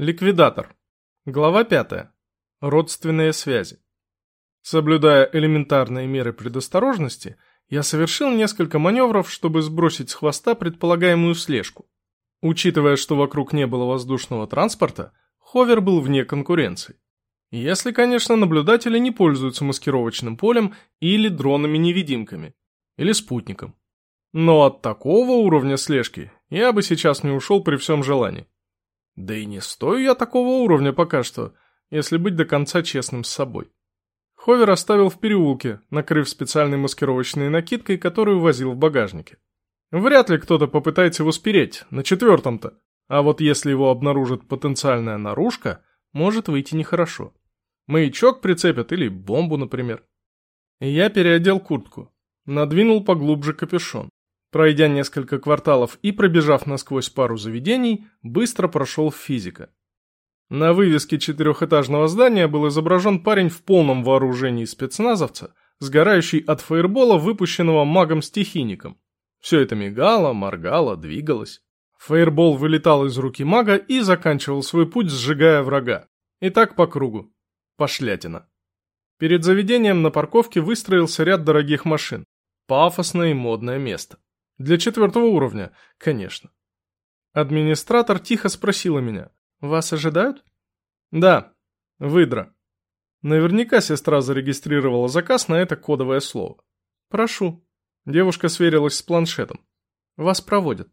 Ликвидатор. Глава 5. Родственные связи. Соблюдая элементарные меры предосторожности, я совершил несколько маневров, чтобы сбросить с хвоста предполагаемую слежку. Учитывая, что вокруг не было воздушного транспорта, ховер был вне конкуренции. Если, конечно, наблюдатели не пользуются маскировочным полем или дронами-невидимками, или спутником. Но от такого уровня слежки я бы сейчас не ушел при всем желании. Да и не стою я такого уровня пока что, если быть до конца честным с собой. Ховер оставил в переулке, накрыв специальной маскировочной накидкой, которую возил в багажнике. Вряд ли кто-то попытается его спереть, на 4-м-то. А вот если его обнаружит потенциальная наружка, может выйти нехорошо. Маячок прицепят или бомбу, например. Я переодел куртку, надвинул поглубже капюшон. Пройдя несколько кварталов и пробежав насквозь пару заведений, быстро прошел в физика. На вывеске 4-этажного здания был изображен парень в полном вооружении спецназовца, сгорающий от фаербола, выпущенного магом-стихийником. Все это мигало, моргало, двигалось. Фаербол вылетал из руки мага и заканчивал свой путь, сжигая врага. И так по кругу. Пошлятина. Перед заведением на парковке выстроился ряд дорогих машин. Пафосное и модное место. Для 4-го уровня, конечно. Администратор тихо спросила меня: «Вас ожидают?» «Да, выдра». Наверняка сестра зарегистрировала заказ на это кодовое слово. «Прошу». Девушка сверилась с планшетом. «Вас проводят».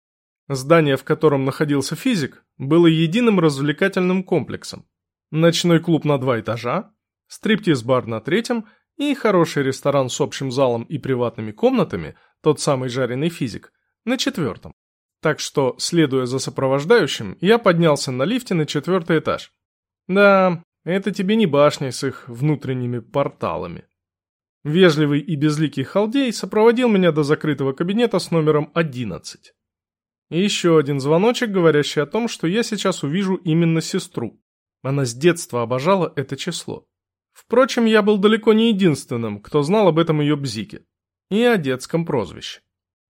Здание, в котором находился физик, было единым развлекательным комплексом. Ночной клуб на 2 этажа, стриптиз-бар на 3-м и хороший ресторан с общим залом и приватными комнатами, тот самый жареный физик, на 4-м. Так что, следуя за сопровождающим, я поднялся на лифте на 4-й этаж. Да, это тебе не башня с их внутренними порталами. Вежливый и безликий халдей сопроводил меня до закрытого кабинета с номером 11. И еще один звоночек, говорящий о том, что я сейчас увижу именно сестру. Она с детства обожала это число. Впрочем, я был далеко не единственным, кто знал об этом ее бзике. И о детском прозвище.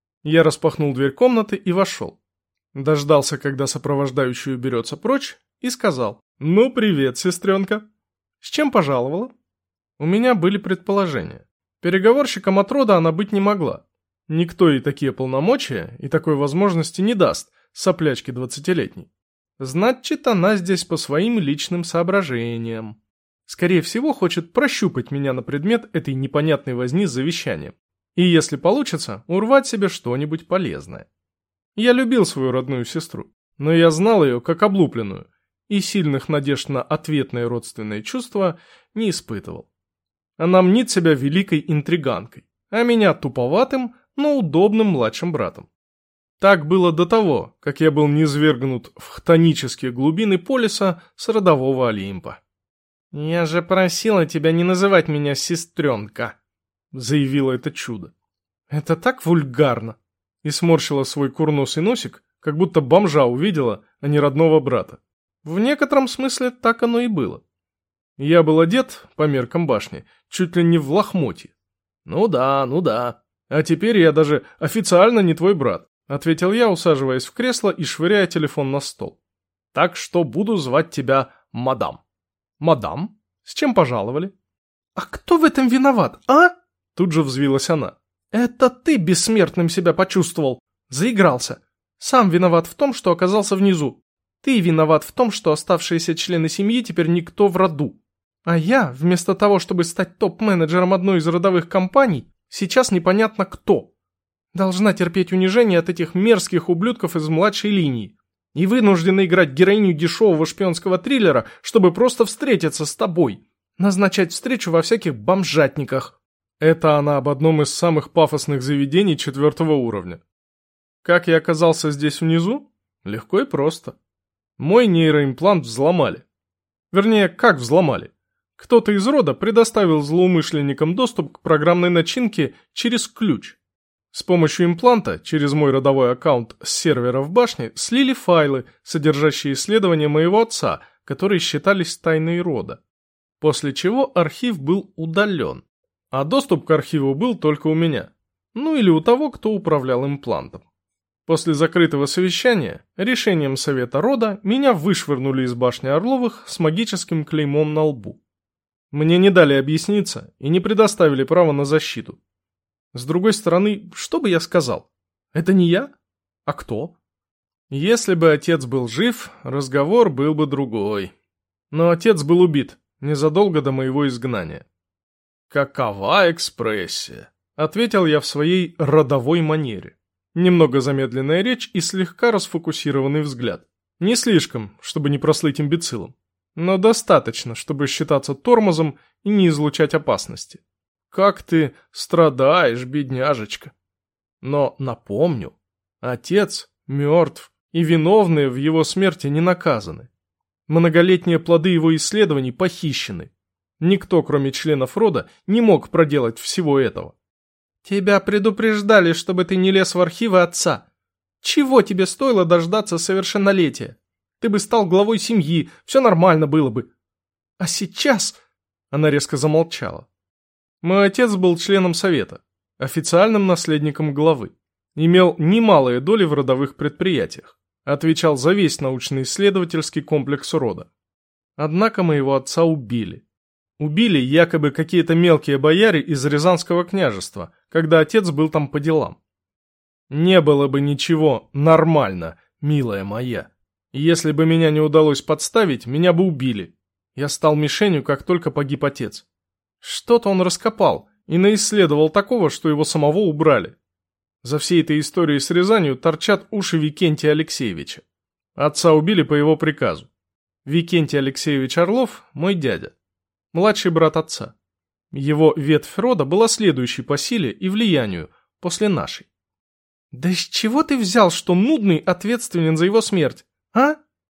Я распахнул дверь комнаты и вошел. Дождался, когда сопровождающий уберется прочь, и сказал: «Ну, привет, сестренка. С чем пожаловала?» У меня были предположения. Переговорщиком от рода она быть не могла. Никто ей такие полномочия и такой возможности не даст, соплячке 20-летней. Значит, она здесь по своим личным соображениям. Скорее всего, хочет прощупать меня на предмет этой непонятной возни с завещанием. И если получится, урвать себе что-нибудь полезное. Я любил свою родную сестру, но я знал ее как облупленную, и сильных надежд на ответные родственные чувства не испытывал. Она мнит себя великой интриганкой, а меня туповатым, но удобным младшим братом. Так было до того, как я был низвергнут в хтонические глубины полиса с родового Олимпа. «Я же просила тебя не называть меня сестренка», — заявила это чудо. «Это так вульгарно!» И сморщила свой курносый носик, как будто бомжа увидела, а не родного брата. В некотором смысле так оно и было. Я был одет, по меркам башни, чуть ли не в лохмотье. «Ну да, ну да. А теперь я даже официально не твой брат», — ответил я, усаживаясь в кресло и швыряя телефон на стол. «Так что буду звать тебя мадам». «Мадам? С чем пожаловали?» «А кто в этом виноват, а?» Тут же взвилась она. «Это ты бессмертным себя почувствовал. Заигрался. Сам виноват в том, что оказался внизу. Ты виноват в том, что оставшиеся члены семьи теперь никто в роду. А я, вместо того, чтобы стать топ-менеджером одной из родовых компаний, сейчас непонятно кто. Должна терпеть унижение от этих мерзких ублюдков из младшей линии. И вынуждена играть героиню дешевого шпионского триллера, чтобы просто встретиться с тобой. Назначать встречу во всяких бомжатниках». Это она об одном из самых пафосных заведений 4-го уровня. Как я оказался здесь внизу? Легко и просто. Мой нейроимплант взломали. Вернее, как взломали? Кто-то из рода предоставил злоумышленникам доступ к программной начинке через ключ. С помощью импланта, через мой родовой аккаунт с сервера в башне, слили файлы, содержащие исследования моего отца, которые считались тайной рода. После чего архив был удален. А доступ к архиву был только у меня. Ну или у того, кто управлял имплантом. После закрытого совещания, решением Совета рода, меня вышвырнули из башни Орловых с магическим клеймом на лбу. Мне не дали объясниться и не предоставили права на защиту. С другой стороны, что бы я сказал? Это не я? А кто? Если бы отец был жив, разговор был бы другой. Но отец был убит незадолго до моего изгнания. «Какова экспрессия?» — ответил я в своей родовой манере. Немного замедленная речь и слегка расфокусированный взгляд. Не слишком, чтобы не прослыть имбецилом, но достаточно, чтобы считаться тормозом и не излучать опасности. «Как ты страдаешь, бедняжечка!» Но напомню, отец мертв, и виновные в его смерти не наказаны. Многолетние плоды его исследований похищены. Никто, кроме членов рода, не мог проделать всего этого. Тебя предупреждали, чтобы ты не лез в архивы отца. Чего тебе стоило дождаться совершеннолетия? Ты бы стал главой семьи, все нормально было бы. А сейчас...» Она резко замолчала. Мой отец был членом совета, официальным наследником главы. Имел немалые доли в родовых предприятиях. Отвечал за весь научно-исследовательский комплекс рода. Однако моего отца убили. Убили якобы какие-то мелкие бояре из Рязанского княжества, когда отец был там по делам. Не было бы ничего нормально, милая моя. Если бы меня не удалось подставить, меня бы убили. Я стал мишенью, как только погиб отец. Что-то он раскопал и наисследовал такого, что его самого убрали. За всей этой историей с Рязанью торчат уши Викентия Алексеевича. Отца убили по его приказу. Викентий Алексеевич Орлов – мой дядя, младший брат отца. Его ветвь рода была следующей по силе и влиянию после нашей. «Да из чего ты взял, что Нудный ответственен за его смерть, а?»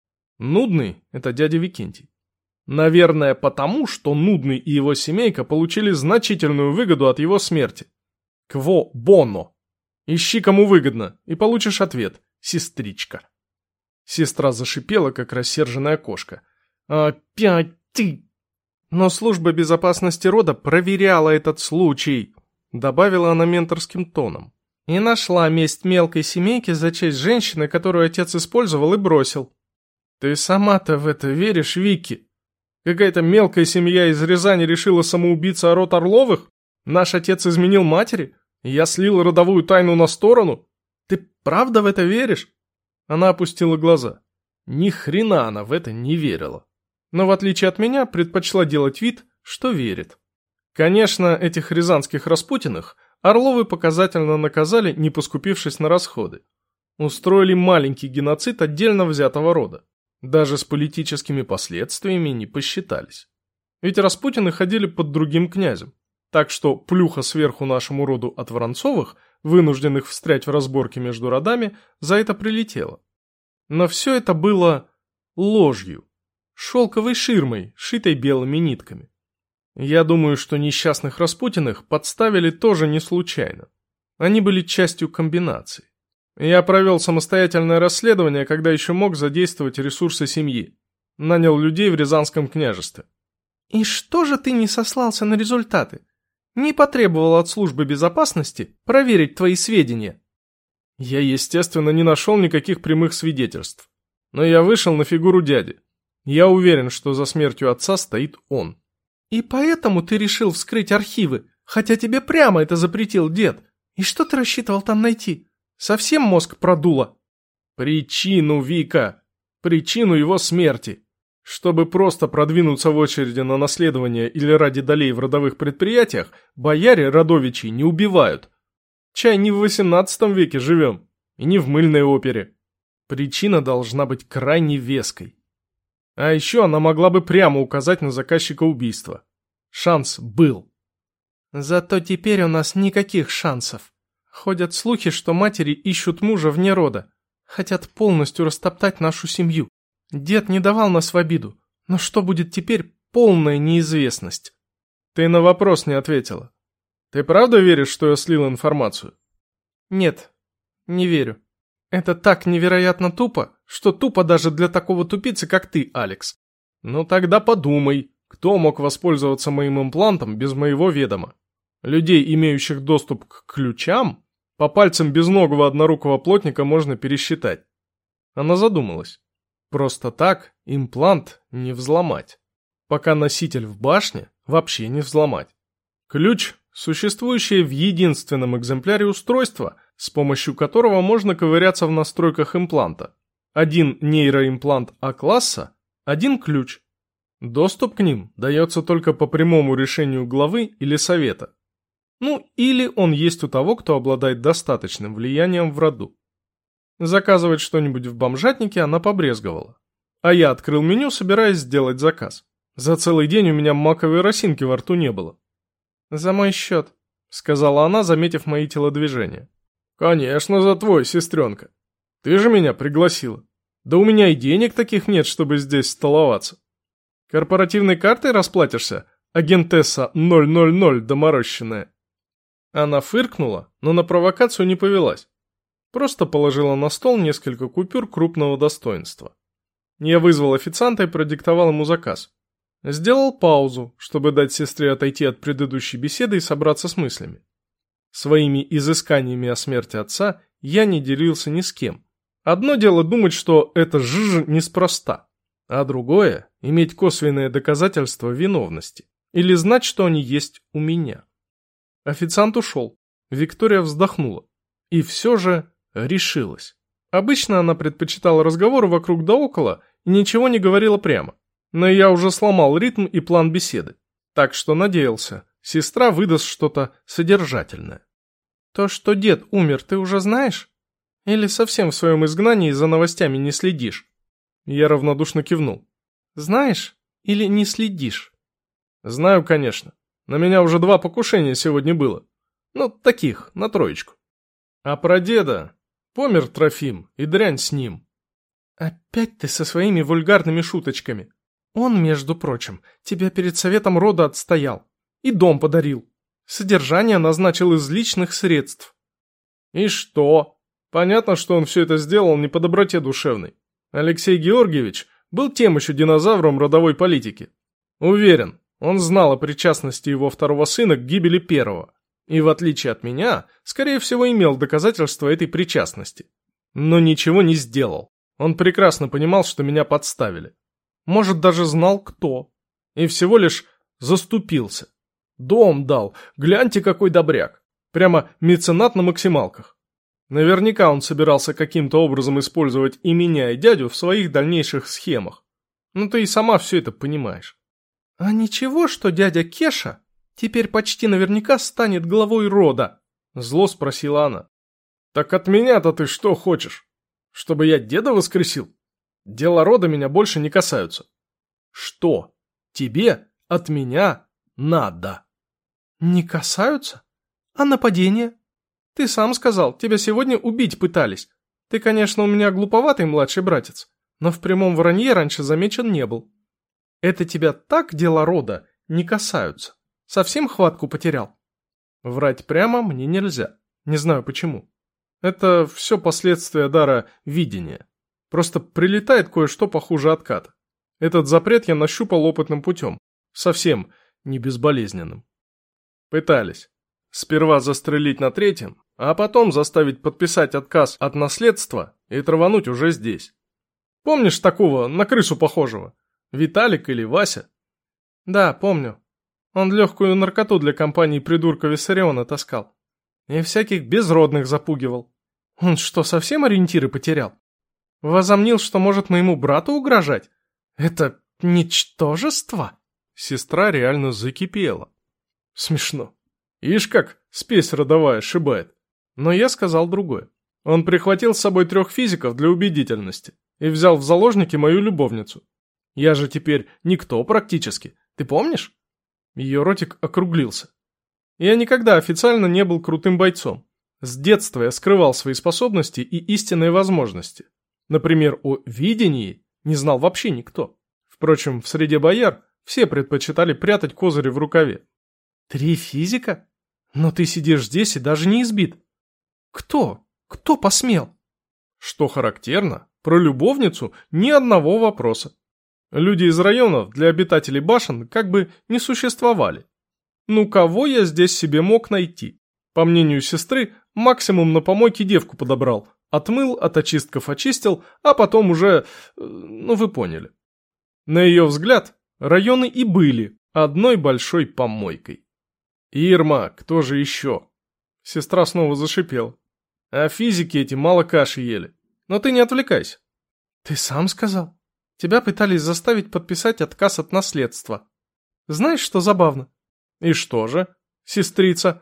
Нудный – это дядя Викентий. Наверное, потому, что Нудный и его семейка получили значительную выгоду от его смерти. Кво боно. Ищи, кому выгодно, и получишь ответ, сестричка. Сестра зашипела, как рассерженная кошка. «Опять ты!» «Но служба безопасности рода проверяла этот случай», добавила она менторским тоном. «И нашла месть мелкой семейки за честь женщины, которую отец использовал и бросил». «Ты сама-то в это веришь, Вики? Какая-то мелкая семья из Рязани решила самоубиться о род Орловых? Наш отец изменил матери? Я слил родовую тайну на сторону? Ты правда в это веришь?» Она опустила глаза. Ни хрена она в это не верила. Но в отличие от меня, предпочла делать вид, что верит. Конечно, этих рязанских Распутиных Орловы показательно наказали, не поскупившись на расходы. Устроили маленький геноцид отдельно взятого рода. Даже с политическими последствиями не посчитались. Ведь Распутины ходили под другим князем. Так что плюха сверху нашему роду от Воронцовых, вынужденных встрять в разборки между родами, за это прилетела. Но все это было ложью, шелковой ширмой, шитой белыми нитками. Я думаю, что несчастных Распутиных подставили тоже не случайно. Они были частью комбинации. Я провел самостоятельное расследование, когда еще мог задействовать ресурсы семьи. Нанял людей в Рязанском княжестве. «И что же ты не сослался на результаты? Не потребовал от службы безопасности проверить твои сведения?» Я, естественно, не нашел никаких прямых свидетельств. Но я вышел на фигуру дяди. Я уверен, что за смертью отца стоит он. «И поэтому ты решил вскрыть архивы, хотя тебе прямо это запретил дед? И что ты рассчитывал там найти? Совсем мозг продуло?» «Причину, Вика! Причину его смерти! Чтобы просто продвинуться в очереди на наследование или ради долей в родовых предприятиях, бояре родовичей не убивают. Чай не в 18 веке живем, и не в мыльной опере. Причина должна быть крайне веской. А еще она могла бы прямо указать на заказчика убийства. Шанс был. Зато теперь у нас никаких шансов. Ходят слухи, что матери ищут мужа вне рода. Хотят полностью растоптать нашу семью. Дед не давал нас в обиду. Но что будет теперь, полная неизвестность. Ты на вопрос не ответила. Ты правда веришь, что я слил информацию? Нет, не верю. Это так невероятно тупо, что тупо даже для такого тупицы, как ты, Алекс. Ну тогда подумай, кто мог воспользоваться моим имплантом без моего ведома? Людей, имеющих доступ к ключам, По пальцам безногого однорукого плотника можно пересчитать. Она задумалась. Просто так имплант не взломать. Пока носитель в башне, вообще не взломать. Ключ – существующее в единственном экземпляре устройство, с помощью которого можно ковыряться в настройках импланта. Один нейроимплант А-класса, один ключ. Доступ к ним дается только по прямому решению главы или совета. Ну, или он есть у того, кто обладает достаточным влиянием в роду. Заказывать что-нибудь в бомжатнике она побрезговала. А я открыл меню, собираясь сделать заказ. За целый день у меня маковой росинки во рту не было. «За мой счет», — сказала она, заметив мои телодвижения. «Конечно, за твой, сестренка. Ты же меня пригласила. Да у меня и денег таких нет, чтобы здесь столоваться. Корпоративной картой расплатишься, агентесса 000 доморощенная?» Она фыркнула, но на провокацию не повелась. Просто положила на стол несколько купюр крупного достоинства. Я вызвал официанта и продиктовал ему заказ. Сделал паузу, чтобы дать сестре отойти от предыдущей беседы и собраться с мыслями. Своими изысканиями о смерти отца я не делился ни с кем. Одно дело думать, что это жжж неспроста, а другое – иметь косвенное доказательство виновности или знать, что они есть у меня. Официант ушел. Виктория вздохнула. И все же решилась. Обычно она предпочитала разговоры вокруг да около и ничего не говорила прямо. Но я уже сломал ритм и план беседы. Так что надеялся, сестра выдаст что-то содержательное. «То, что дед умер, ты уже знаешь? Или совсем в своем изгнании за новостями не следишь?» Я равнодушно кивнул. «Знаешь или не следишь?» «Знаю, конечно. На меня уже 2 покушения сегодня было. Ну, таких, на 3. А про деда помер Трофим, и дрянь с ним». «Опять ты со своими вульгарными шуточками. Он, между прочим, тебя перед советом рода отстоял. И дом подарил. Содержание назначил из личных средств». «И что? Понятно, что он все это сделал не по доброте душевной. Алексей Георгиевич был тем еще динозавром родовой политики. Уверен, он знал о причастности его второго сына к гибели первого. И в отличие от меня, скорее всего, имел доказательства этой причастности. Но ничего не сделал. Он прекрасно понимал, что меня подставили. Может, даже знал, кто. И всего лишь заступился. Дом дал, гляньте, какой добряк. Прямо меценат на максималках. Наверняка он собирался каким-то образом использовать и меня, и дядю в своих дальнейших схемах. Ну ты и сама все это понимаешь. «А ничего, что дядя Кеша теперь почти наверняка станет главой рода?» Зло спросила она. «Так от меня-то ты что хочешь? Чтобы я деда воскресил? Дела рода меня больше не касаются. Что тебе от меня надо?» «Не касаются? А нападение? Ты сам сказал, тебя сегодня убить пытались. Ты, конечно, у меня глуповатый младший братец, но в прямом вранье раньше замечен не был. Это тебя так дела рода не касаются. Совсем хватку потерял?» Врать прямо мне нельзя. Не знаю почему. Это все последствия дара видения. Просто прилетает кое-что похуже отката. Этот запрет я нащупал опытным путем. Совсем не безболезненным. Пытались. Сперва застрелить на 3-м, а потом заставить подписать отказ от наследства и травануть уже здесь. Помнишь такого, на крысу похожего? Виталик или Вася? Да, помню. Он легкую наркоту для компании придурка Виссариона таскал. И всяких безродных запугивал. Он что, совсем ориентиры потерял? Возомнил, что может моему брату угрожать? Это ничтожество? Сестра реально закипела. Смешно. Ишь как спесь родовая шибает. Но я сказал другое. Он прихватил с собой 3 физиков для убедительности и взял в заложники мою любовницу. Я же теперь никто практически. Ты помнишь? Ее ротик округлился. Я никогда официально не был крутым бойцом. С детства я скрывал свои способности и истинные возможности. Например, о видении не знал вообще никто. Впрочем, в среде бояр все предпочитали прятать козыри в рукаве. 3 физика? Но ты сидишь здесь и даже не избит. Кто? Кто посмел? Что характерно, про любовницу ни одного вопроса. Люди из районов для обитателей башен как бы не существовали. Ну кого я здесь себе мог найти? По мнению сестры, Максимум на помойке девку подобрал. Отмыл, от очистков очистил, а потом уже... ну вы поняли. На ее взгляд, районы и были одной большой помойкой. «Ирма, кто же еще?» Сестра снова зашипела. «А физики эти мало каши ели. Но ты не отвлекайся». «Ты сам сказал. Тебя пытались заставить подписать отказ от наследства. Знаешь, что забавно?» «И что же, сестрица?»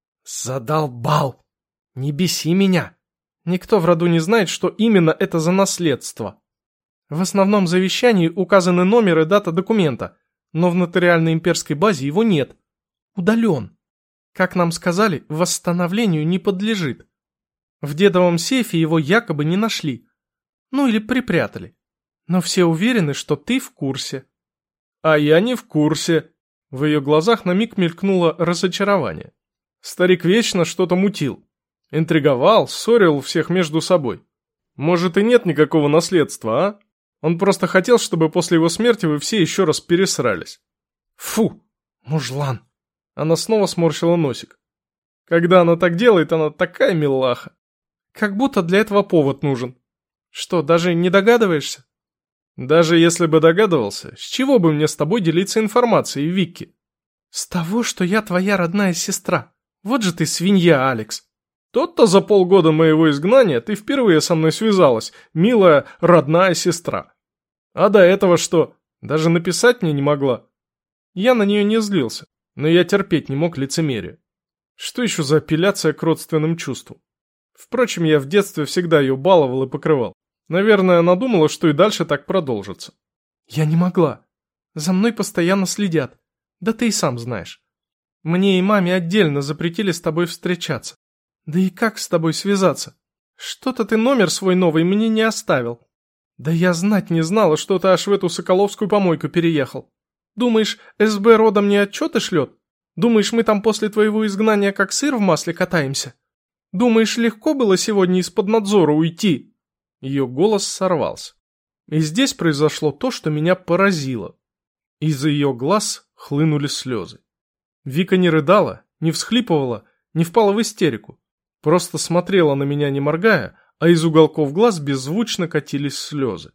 «Задолбал! Не беси меня! Никто в роду не знает, что именно это за наследство. В основном завещании указаны номер и дата документа, но в нотариальной имперской базе его нет. Удален. Как нам сказали, восстановлению не подлежит. В дедовом сейфе его якобы не нашли. Ну или припрятали. Но все уверены, что ты в курсе». «А я не в курсе». В ее глазах на миг мелькнуло разочарование. Старик вечно что-то мутил. Интриговал, ссорил всех между собой. Может, и нет никакого наследства, а? Он просто хотел, чтобы после его смерти вы все еще раз пересрались. Фу, мужлан. Она снова сморщила носик. Когда она так делает, она такая милаха. Как будто для этого повод нужен. Что, даже не догадываешься? Даже если бы догадывался, с чего бы мне с тобой делиться информацией, Вики? С того, что я твоя родная сестра. Вот же ты свинья, Алекс. Тот-то за полгода моего изгнания ты впервые со мной связалась, милая родная сестра. А до этого что? Даже написать мне не могла. Я на нее не злился, но я терпеть не мог лицемерие. Что еще за апелляция к родственным чувствам? Впрочем, я в детстве всегда ее баловал и покрывал. Наверное, она думала, что и дальше так продолжится. Я не могла. За мной постоянно следят. Да ты и сам знаешь. Мне и маме отдельно запретили с тобой встречаться. Да и как с тобой связаться? Что-то ты номер свой новый мне не оставил. Да я знать не знала, что ты аж в эту Соколовскую помойку переехал. Думаешь, СБ рода мне отчеты шлет? Думаешь, мы там после твоего изгнания как сыр в масле катаемся? Думаешь, легко было сегодня из-под надзора уйти?» Ее голос сорвался. И здесь произошло то, что меня поразило. Из ее глаз хлынули слезы. Вика не рыдала, не всхлипывала, не впала в истерику. Просто смотрела на меня, не моргая, а из уголков глаз беззвучно катились слезы.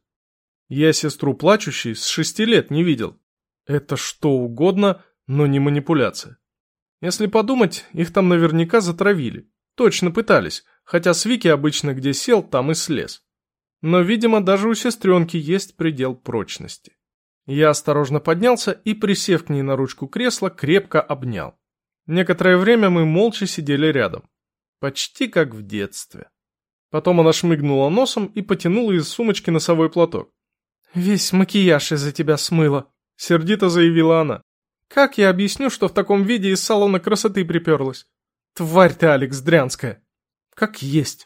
Я сестру плачущей с 6 лет не видел. Это что угодно, но не манипуляция. Если подумать, их там наверняка затравили. Точно пытались, хотя с Вики обычно где сел, там и слез. Но, видимо, даже у сестренки есть предел прочности. Я осторожно поднялся и, присев к ней на ручку кресла, крепко обнял. Некоторое время мы молча сидели рядом. Почти как в детстве. Потом она шмыгнула носом и потянула из сумочки носовой платок. «Весь макияж из-за тебя смыло», — сердито заявила она. «Как я объясню, что в таком виде из салона красоты приперлась? Тварь ты, Алекс, дрянская. Как есть.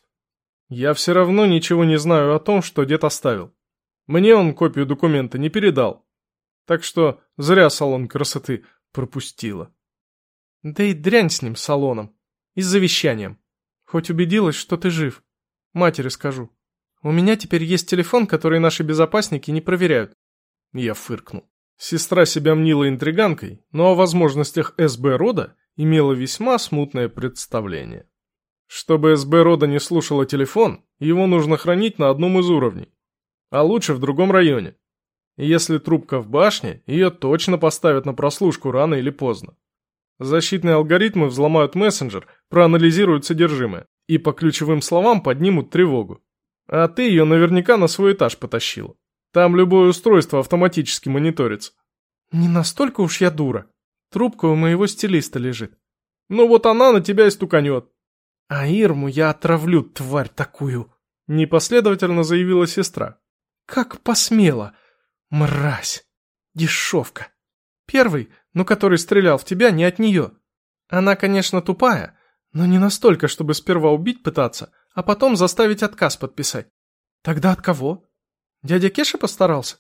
Я все равно ничего не знаю о том, что дед оставил. Мне он копию документа не передал. Так что зря салон красоты пропустила». «Да и дрянь с ним, салоном. И с завещанием. Хоть убедилась, что ты жив. Матери скажу. У меня теперь есть телефон, который наши безопасники не проверяют». Я фыркнул. Сестра себя мнила интриганкой, но о возможностях СБ рода имела весьма смутное представление. Чтобы СБ рода не слушала телефон, его нужно хранить на одном из уровней. А лучше в другом районе. И если трубка в башне, ее точно поставят на прослушку рано или поздно. Защитные алгоритмы взломают мессенджер, проанализируют содержимое и по ключевым словам поднимут тревогу. А ты ее наверняка на свой этаж потащила. Там любое устройство автоматически мониторится. Не настолько уж я дура. Трубка у моего стилиста лежит. Ну вот она на тебя и стуканет. А Ирму я отравлю, тварь такую, непоследовательно заявила сестра. Как посмела, мразь, дешевка. Первый, но который стрелял в тебя, не от нее. Она, конечно, тупая, но не настолько, чтобы сперва убить пытаться, а потом заставить отказ подписать. Тогда от кого? Дядя Кеша постарался?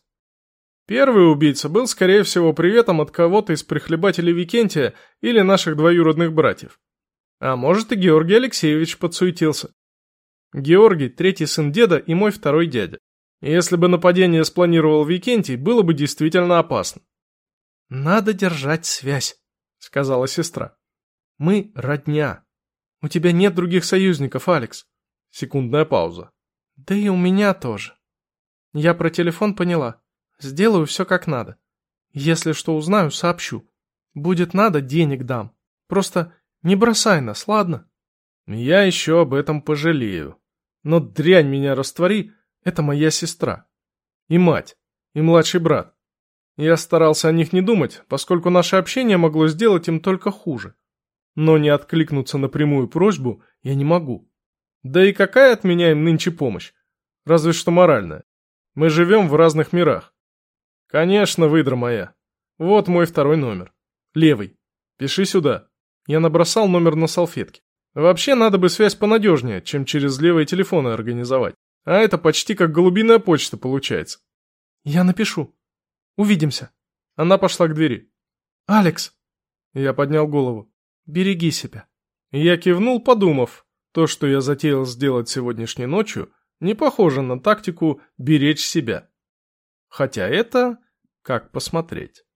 Первый убийца был, скорее всего, приветом от кого-то из прихлебателей Викентия или наших двоюродных братьев. А может, и Георгий Алексеевич подсуетился. Георгий – третий сын деда и мой второй дядя. И если бы нападение спланировал Викентий, было бы действительно опасно. «Надо держать связь», — сказала сестра. «Мы родня. У тебя нет других союзников, Алекс. Секундная пауза. Да и у меня тоже. Я про телефон поняла. Сделаю все как надо. Если что узнаю, сообщу. Будет надо, денег дам. Просто не бросай нас, ладно? Я еще об этом пожалею. Но дрянь меня раствори, это моя сестра. И мать, и младший брат. Я старался о них не думать, поскольку наше общение могло сделать им только хуже. Но не откликнуться на прямую просьбу я не могу. Да и какая от меня им нынче помощь? Разве что моральная. Мы живем в разных мирах. Конечно, выдра моя. Вот мой второй номер. Левый. Пиши сюда. Я набросал номер на салфетке. Вообще надо бы связь понадежнее, чем через левые телефоны организовать. А это почти как голубиная почта получается. Я напишу. Увидимся. Она пошла к двери. Алекс. Я поднял голову. Береги себя. Я кивнул, подумав. То, что я затеял сделать сегодняшней ночью, не похоже на тактику беречь себя. Хотя это как посмотреть.